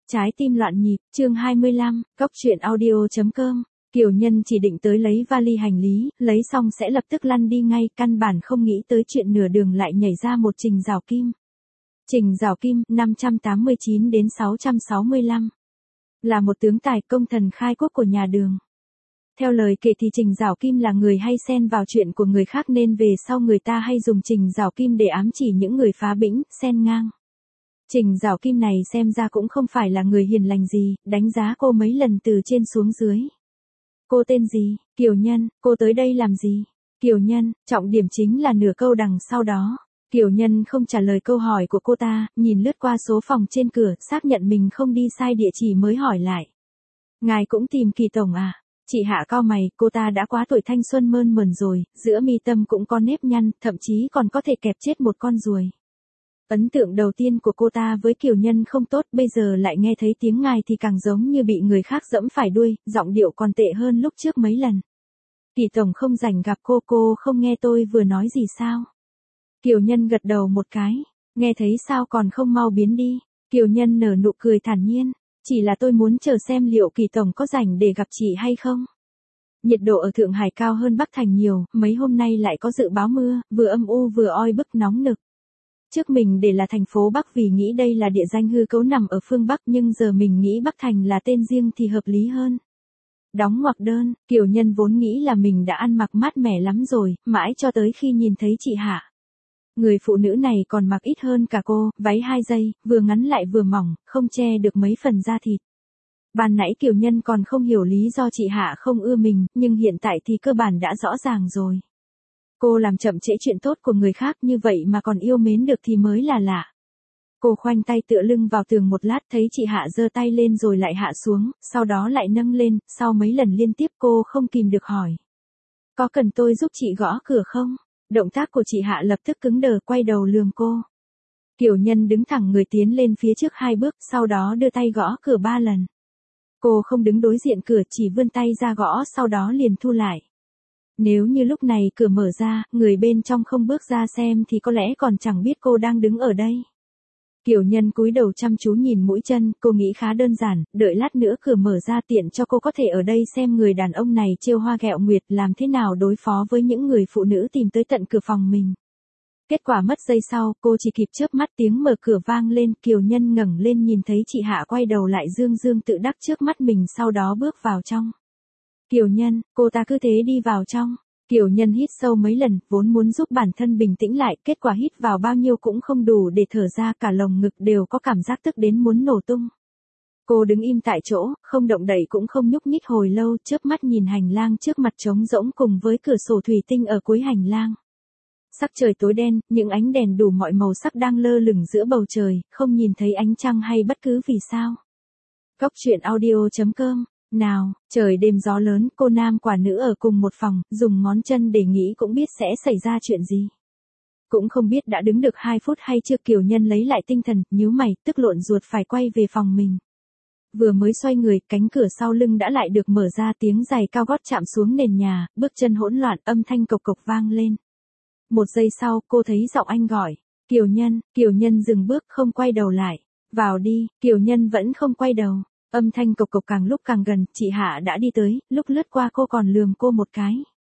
Trái tim loạn nhịp, chương 25, Cóc truyện audio.com. Kiều Nhân chỉ định tới lấy vali hành lý, lấy xong sẽ lập tức lăn đi ngay, căn bản không nghĩ tới chuyện nửa đường lại nhảy ra một Trình Giảo Kim. Trình Giảo Kim, 589 đến 665. Là một tướng tài công thần khai quốc của nhà Đường. Theo lời kể thì Trình Giảo Kim là người hay xen vào chuyện của người khác nên về sau người ta hay dùng Trình Giảo Kim để ám chỉ những người phá bĩnh, xen ngang. Trình Giảo Kim này xem ra cũng không phải là người hiền lành gì, đánh giá cô mấy lần từ trên xuống dưới. Cô tên gì? Kiều Nhân, cô tới đây làm gì? Kiều Nhân, trọng điểm chính là nửa câu đằng sau đó. Kiều Nhân không trả lời câu hỏi của cô ta, nhìn lướt qua số phòng trên cửa, xác nhận mình không đi sai địa chỉ mới hỏi lại. Ngài cũng tìm Kỳ tổng à? Chị Hạ cau mày, cô ta đã quá tuổi thanh xuân mơn mởn rồi, giữa mi tâm cũng có nếp nhăn, thậm chí còn có thể kẹp chết một con ruồi. Ấn tượng đầu tiên của cô ta với Kiều Nhân không tốt, bây giờ lại nghe thấy tiếng ngài thì càng giống như bị người khác dẫm phải đuôi, giọng điệu còn tệ hơn lúc trước mấy lần. Kỳ tổng không rảnh gặp cô không nghe tôi vừa nói gì sao? Kiều Nhân gật đầu một cái, nghe thấy sao còn không mau biến đi. Kiều Nhân nở nụ cười thản nhiên, chỉ là tôi muốn chờ xem liệu Kỳ tổng có rảnh để gặp chị hay không. Nhiệt độ ở Thượng Hải cao hơn Bắc Thành nhiều, mấy hôm nay lại có dự báo mưa, vừa âm u vừa oi bức nóng nực. Trước mình để là thành phố Bắc vì nghĩ đây là địa danh hư cấu nằm ở phương Bắc, nhưng giờ mình nghĩ Bắc Thành là tên riêng thì hợp lý hơn. Đóng ngoặc đơn, Kiều Nhân vốn nghĩ là mình đã ăn mặc mát mẻ lắm rồi, mãi cho tới khi nhìn thấy chị Hạ. Người phụ nữ này còn mặc ít hơn cả cô, váy 2 giây, vừa ngắn lại vừa mỏng, không che được mấy phần da thịt. Ban nãy Kiều Nhân còn không hiểu lý do chị Hạ không ưa mình, nhưng hiện tại thì cơ bản đã rõ ràng rồi. Cô làm chậm trễ chuyện tốt của người khác như vậy mà còn yêu mến được thì mới là lạ. Cô khoanh tay tựa lưng vào tường một lát, thấy chị Hạ giơ tay lên rồi lại hạ xuống, sau đó lại nâng lên, sau mấy lần liên tiếp cô không kìm được hỏi. Có cần tôi giúp chị gõ cửa không? Động tác của chị Hạ lập tức cứng đờ, quay đầu lườm cô. Kiều Nhân đứng thẳng người tiến lên phía trước 2 bước, sau đó đưa tay gõ cửa 3 lần. Cô không đứng đối diện cửa, chỉ vươn tay ra gõ, sau đó liền thu lại. Nếu như lúc này cửa mở ra, người bên trong không bước ra xem thì có lẽ còn chẳng biết cô đang đứng ở đây. Kiều Nhân cúi đầu chăm chú nhìn mũi chân, cô nghĩ khá đơn giản, đợi lát nữa cửa mở ra tiện cho cô có thể ở đây xem người đàn ông này trêu hoa ghẹo nguyệt làm thế nào đối phó với những người phụ nữ tìm tới tận cửa phòng mình. Kết quả mất giây sau, cô chỉ kịp chớp mắt tiếng mở cửa vang lên, Kiều Nhân ngẩng lên nhìn thấy chị Hạ quay đầu lại dương dương tự đắc trước mắt mình, sau đó bước vào trong. Kiều Nhân, cô ta cứ thế đi vào trong. Kiều Nhân hít sâu mấy lần, vốn muốn giúp bản thân bình tĩnh lại, kết quả hít vào bao nhiêu cũng không đủ để thở ra, cả lồng ngực đều có cảm giác tức đến muốn nổ tung. Cô đứng im tại chỗ, không động đậy cũng không nhúc nhích hồi lâu, chớp mắt nhìn hành lang trước mặt trống rỗng cùng với cửa sổ thủy tinh ở cuối hành lang. Sắc trời tối đen, những ánh đèn đủ mọi màu sắc đang lơ lửng giữa bầu trời, không nhìn thấy ánh trăng hay bất cứ vì sao. Cóc truyện audio.com. Nào, trời đêm gió lớn, cô nam quả nữ ở cùng một phòng, dùng ngón chân để nghĩ cũng biết sẽ xảy ra chuyện gì. Cũng không biết đã đứng được 2 phút hay chưa, Kiều Nhân lấy lại tinh thần, nhíu mày, tức lộn ruột phải quay về phòng mình. Vừa mới xoay người, cánh cửa sau lưng đã lại được mở ra, tiếng giày cao gót chạm xuống nền nhà, bước chân hỗn loạn, âm thanh cộc cộc vang lên. Một giây sau, cô thấy giọng anh gọi. Kiều Nhân dừng bước không quay đầu lại. Vào đi, Kiều Nhân vẫn không quay đầu. Âm thanh cộc cộc càng lúc càng gần, chị Hạ đã đi tới, lúc lướt qua cô còn lườm cô một cái.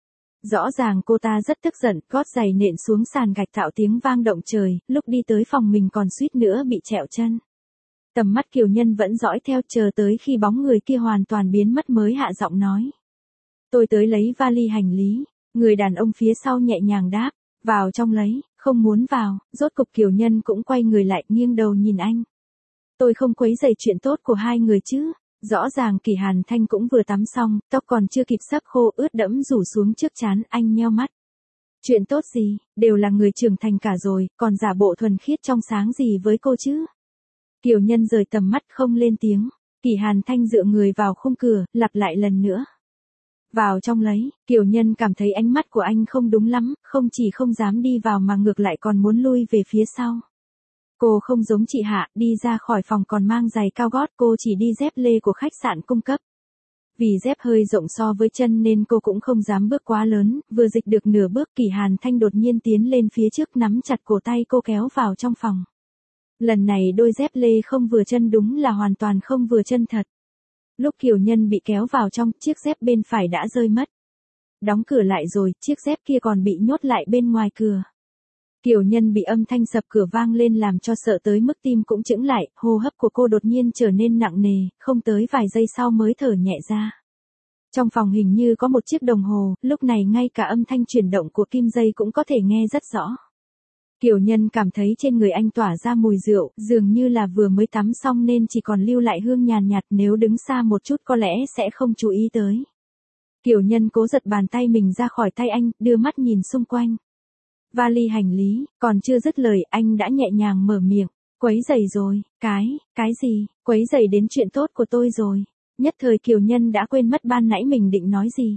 Rõ ràng cô ta rất tức giận, gót giày nện xuống sàn gạch tạo tiếng vang động trời, lúc đi tới phòng mình còn suýt nữa bị trẹo chân. Tầm mắt Kiều Nhân vẫn dõi theo, chờ tới khi bóng người kia hoàn toàn biến mất mới hạ giọng nói. Tôi tới lấy vali hành lý. Người đàn ông phía sau nhẹ nhàng đáp, vào trong lấy, không muốn vào. Rốt cục Kiều Nhân cũng quay người lại, nghiêng đầu nhìn anh. Tôi không quấy rầy chuyện tốt của hai người chứ. Rõ ràng Kỳ Hàn Thanh cũng vừa tắm xong, tóc còn chưa kịp sắp khô ướt đẫm rủ xuống trước trán, anh nheo mắt. Chuyện tốt gì, đều là người trưởng thành cả rồi, còn giả bộ thuần khiết trong sáng gì với cô chứ. Kiều Nhân rời tầm mắt không lên tiếng. Kỳ Hàn Thanh dựa người vào khung cửa, lặp lại lần nữa. Vào trong lấy, Kiều Nhân cảm thấy ánh mắt của anh không đúng lắm, không chỉ không dám đi vào mà ngược lại còn muốn lui về phía sau. Cô không giống chị Hạ, đi ra khỏi phòng còn mang giày cao gót, cô chỉ đi dép lê của khách sạn cung cấp. Vì dép hơi rộng so với chân nên cô cũng không dám bước quá lớn, vừa dịch được nửa bước Kỳ Hàn Thanh đột nhiên tiến lên phía trước nắm chặt cổ tay cô kéo vào trong phòng. Lần này đôi dép lê không vừa chân đúng là hoàn toàn không vừa chân thật. Lúc Kiều Nhân bị kéo vào trong, chiếc dép bên phải đã rơi mất. Đóng cửa lại rồi, chiếc dép kia còn bị nhốt lại bên ngoài cửa. Kiều Nhân bị âm thanh sập cửa vang lên làm cho sợ tới mức tim cũng chững lại, hô hấp của cô đột nhiên trở nên nặng nề, không tới vài giây sau mới thở nhẹ ra. Trong phòng hình như có một chiếc đồng hồ, lúc này ngay cả âm thanh chuyển động của kim dây cũng có thể nghe rất rõ. Kiều Nhân cảm thấy trên người anh tỏa ra mùi rượu, dường như là vừa mới tắm xong nên chỉ còn lưu lại hương nhàn nhạt, nếu đứng xa một chút có lẽ sẽ không chú ý tới. Kiều Nhân cố giật bàn tay mình ra khỏi tay anh, đưa mắt nhìn xung quanh. Vali hành lý, còn chưa dứt lời anh đã nhẹ nhàng mở miệng, quấy rầy rồi, cái gì, quấy rầy đến chuyện tốt của tôi rồi. Nhất thời Kiều Nhân đã quên mất ban nãy mình định nói gì.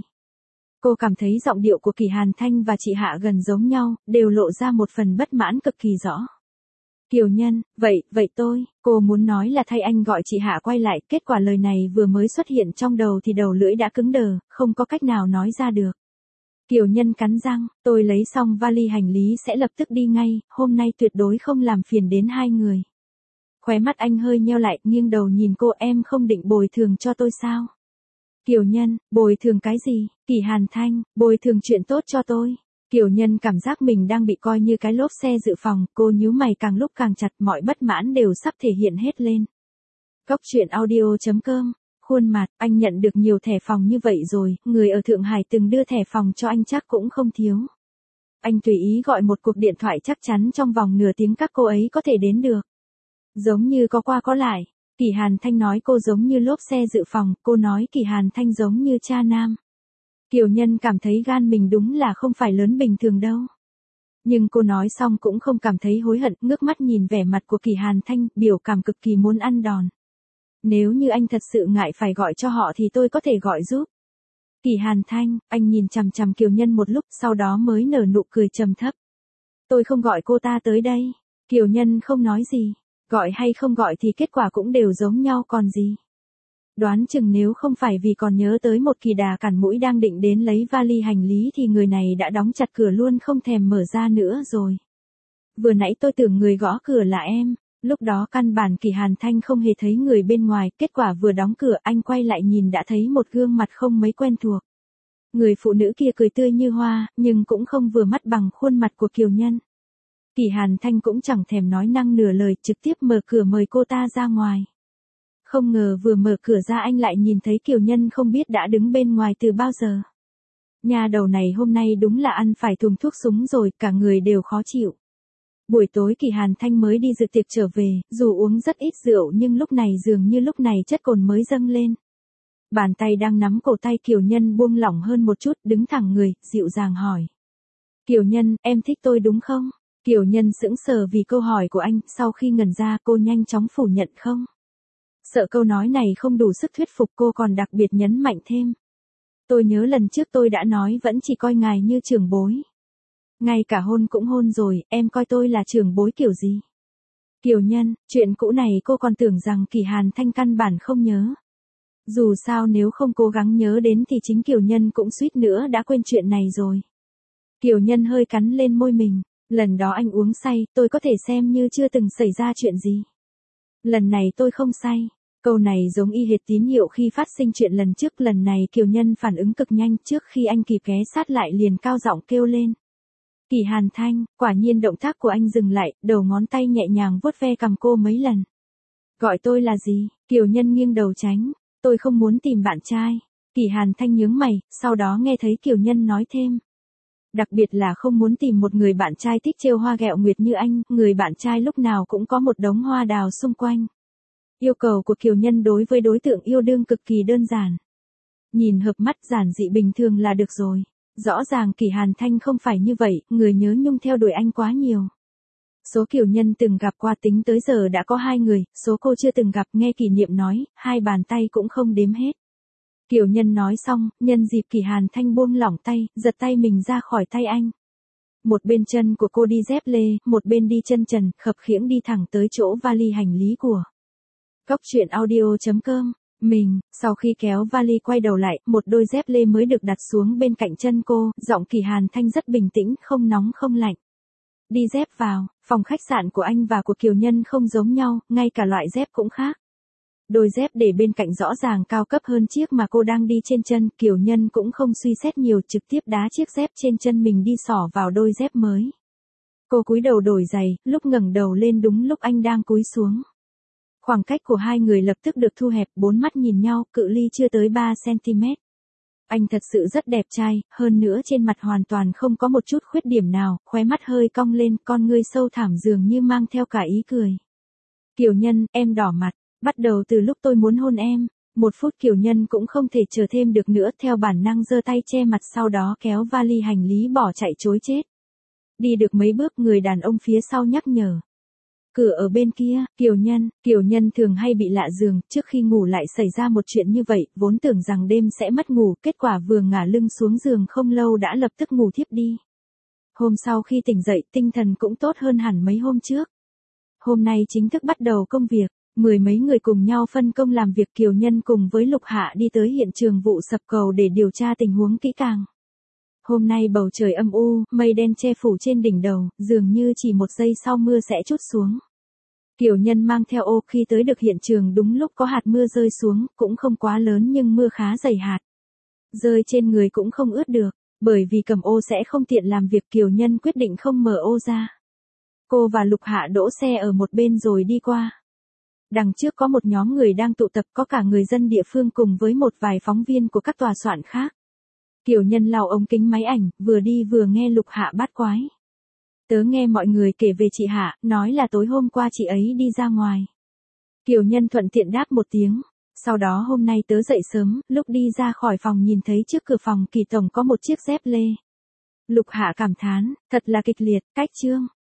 Cô cảm thấy giọng điệu của Kỳ Hàn Thanh và chị Hạ gần giống nhau, đều lộ ra một phần bất mãn cực kỳ rõ. Kiều Nhân, vậy cô muốn nói là thay anh gọi chị Hạ quay lại, kết quả lời này vừa mới xuất hiện trong đầu thì đầu lưỡi đã cứng đờ, không có cách nào nói ra được. Kiều Nhân cắn răng, tôi lấy xong vali hành lý sẽ lập tức đi ngay, hôm nay tuyệt đối không làm phiền đến hai người. Khóe mắt anh hơi nheo lại, nghiêng đầu nhìn cô, em không định bồi thường cho tôi sao? Kiều Nhân, bồi thường cái gì? Kỳ Hàn Thanh, bồi thường chuyện tốt cho tôi. Kiều Nhân cảm giác mình đang bị coi như cái lốp xe dự phòng, cô nhíu mày càng lúc càng chặt, mọi bất mãn đều sắp thể hiện hết lên. Góc truyện audio.com. Khuôn mặt, anh nhận được nhiều thẻ phòng như vậy rồi, người ở Thượng Hải từng đưa thẻ phòng cho anh chắc cũng không thiếu. Anh tùy ý gọi một cuộc điện thoại chắc chắn trong vòng nửa tiếng các cô ấy có thể đến được. Giống như có qua có lại. Kỳ Hàn Thanh nói cô giống như lốp xe dự phòng, cô nói Kỳ Hàn Thanh giống như cha nam. Kiều Nhân cảm thấy gan mình đúng là không phải lớn bình thường đâu. Nhưng cô nói xong cũng không cảm thấy hối hận, ngước mắt nhìn vẻ mặt của Kỳ Hàn Thanh, biểu cảm cực kỳ muốn ăn đòn. Nếu như anh thật sự ngại phải gọi cho họ thì tôi có thể gọi giúp. Kỳ Hàn Thanh, anh nhìn chằm chằm Kiều Nhân một lúc sau đó mới nở nụ cười trầm thấp. Tôi không gọi cô ta tới đây. Kiều Nhân không nói gì. Gọi hay không gọi thì kết quả cũng đều giống nhau còn gì. Đoán chừng nếu không phải vì còn nhớ tới một kỳ đà cản mũi đang định đến lấy vali hành lý thì người này đã đóng chặt cửa luôn không thèm mở ra nữa rồi. Vừa nãy tôi tưởng người gõ cửa là em. Lúc đó căn bản Kỳ Hàn Thanh không hề thấy người bên ngoài, kết quả vừa đóng cửa anh quay lại nhìn đã thấy một gương mặt không mấy quen thuộc. Người phụ nữ kia cười tươi như hoa, nhưng cũng không vừa mắt bằng khuôn mặt của Kiều Nhân. Kỳ Hàn Thanh cũng chẳng thèm nói năng nửa lời, trực tiếp mở cửa mời cô ta ra ngoài. Không ngờ vừa mở cửa ra anh lại nhìn thấy Kiều Nhân không biết đã đứng bên ngoài từ bao giờ. Nhà đầu này hôm nay đúng là ăn phải thùng thuốc súng rồi, cả người đều khó chịu. Buổi tối Kỳ Hàn Thanh mới đi dự tiệc trở về, dù uống rất ít rượu nhưng lúc này dường như lúc này chất cồn mới dâng lên. Bàn tay đang nắm cổ tay Kiều Nhân buông lỏng hơn một chút, đứng thẳng người, dịu dàng hỏi. Kiều Nhân, em thích tôi đúng không? Kiều Nhân sững sờ vì câu hỏi của anh, sau khi ngẩn ra cô nhanh chóng phủ nhận không. Sợ câu nói này không đủ sức thuyết phục cô còn đặc biệt nhấn mạnh thêm. Tôi nhớ lần trước tôi đã nói vẫn chỉ coi ngài như trưởng bối. Ngay cả hôn cũng hôn rồi, em coi tôi là trưởng bối kiểu gì? Kiều Nhân, chuyện cũ này cô còn tưởng rằng Kỳ Hàn Thanh căn bản không nhớ. Dù sao nếu không cố gắng nhớ đến thì chính Kiều Nhân cũng suýt nữa đã quên chuyện này rồi. Kiều Nhân hơi cắn lên môi mình, lần đó anh uống say, tôi có thể xem như chưa từng xảy ra chuyện gì. Lần này tôi không say. Câu này giống y hệt tín hiệu khi phát sinh chuyện lần trước, lần này Kiều Nhân phản ứng cực nhanh, trước khi anh kịp ghé sát lại liền cao giọng kêu lên. Kỳ Hàn Thanh, quả nhiên động tác của anh dừng lại, đầu ngón tay nhẹ nhàng vuốt ve cằm cô mấy lần. Gọi tôi là gì? Kiều Nhân nghiêng đầu tránh. Tôi không muốn tìm bạn trai. Kỳ Hàn Thanh nhướng mày, sau đó nghe thấy Kiều Nhân nói thêm. Đặc biệt là không muốn tìm một người bạn trai thích trêu hoa ghẹo nguyệt như anh, người bạn trai lúc nào cũng có một đống hoa đào xung quanh. Yêu cầu của Kiều Nhân đối với đối tượng yêu đương cực kỳ đơn giản. Nhìn hợp mắt giản dị bình thường là được rồi. Rõ ràng Kỳ Hàn Thanh không phải như vậy, người nhớ nhung theo đuổi anh quá nhiều. Số Kiều Nhân từng gặp qua tính tới giờ đã có 2 người, số cô chưa từng gặp nghe Kỷ Niệm nói, 2 bàn tay cũng không đếm hết. Kiều Nhân nói xong, nhân dịp Kỳ Hàn Thanh buông lỏng tay, giật tay mình ra khỏi tay anh. Một bên chân của cô đi dép lê, một bên đi chân trần, khập khiễng đi thẳng tới chỗ vali hành lý của. Góc truyện audio.com. Mình, sau khi kéo vali quay đầu lại, một đôi dép lê mới được đặt xuống bên cạnh chân cô, giọng Kỳ Hàn Thanh rất bình tĩnh, không nóng không lạnh. Đi dép vào, phòng khách sạn của anh và của Kiều Nhân không giống nhau, ngay cả loại dép cũng khác. Đôi dép để bên cạnh rõ ràng cao cấp hơn chiếc mà cô đang đi trên chân, Kiều Nhân cũng không suy xét nhiều, trực tiếp đá chiếc dép trên chân mình đi xỏ vào đôi dép mới. Cô cúi đầu đổi giày, lúc ngẩng đầu lên đúng lúc anh đang cúi xuống. Khoảng cách của hai người lập tức được thu hẹp, bốn mắt nhìn nhau, cự ly chưa tới 3 cm. Anh thật sự rất đẹp trai, hơn nữa trên mặt hoàn toàn không có một chút khuyết điểm nào, khóe mắt hơi cong lên, con ngươi sâu thẳm dường như mang theo cả ý cười. Kiều Nhân, em đỏ mặt, bắt đầu từ lúc tôi muốn hôn em. 1 phút Kiều Nhân cũng không thể chờ thêm được nữa, theo bản năng giơ tay che mặt, sau đó kéo vali hành lý bỏ chạy trối chết. Đi được mấy bước, người đàn ông phía sau nhắc nhở. Cửa ở bên kia, Kiều Nhân thường hay bị lạ giường, trước khi ngủ lại xảy ra một chuyện như vậy, vốn tưởng rằng đêm sẽ mất ngủ, kết quả vừa ngả lưng xuống giường không lâu đã lập tức ngủ thiếp đi. Hôm sau khi tỉnh dậy, tinh thần cũng tốt hơn hẳn mấy hôm trước. Hôm nay chính thức bắt đầu công việc, 10 mấy người cùng nhau phân công làm việc. Kiều Nhân cùng với Lục Hạ đi tới hiện trường vụ sập cầu để điều tra tình huống kỹ càng. Hôm nay bầu trời âm u, mây đen che phủ trên đỉnh đầu, dường như chỉ một giây sau mưa sẽ trút xuống. Kiều Nhân mang theo ô, khi tới được hiện trường đúng lúc có hạt mưa rơi xuống, cũng không quá lớn nhưng mưa khá dày hạt. Rơi trên người cũng không ướt được, bởi vì cầm ô sẽ không tiện làm việc, Kiều Nhân quyết định không mở ô ra. Cô và Lục Hạ đỗ xe ở một bên rồi đi qua. Đằng trước có một nhóm người đang tụ tập, có cả người dân địa phương cùng với một vài phóng viên của các tòa soạn khác. Kiều Nhân lau ống kính máy ảnh, vừa đi vừa nghe Lục Hạ bát quái. Tớ nghe mọi người kể về chị Hạ, nói là tối hôm qua chị ấy đi ra ngoài. Kiều Nhân thuận tiện đáp một tiếng. Sau đó hôm nay tớ dậy sớm, lúc đi ra khỏi phòng nhìn thấy trước cửa phòng Kỳ tổng có một chiếc dép lê. Lục Hạ cảm thán, thật là kịch liệt, cách chương.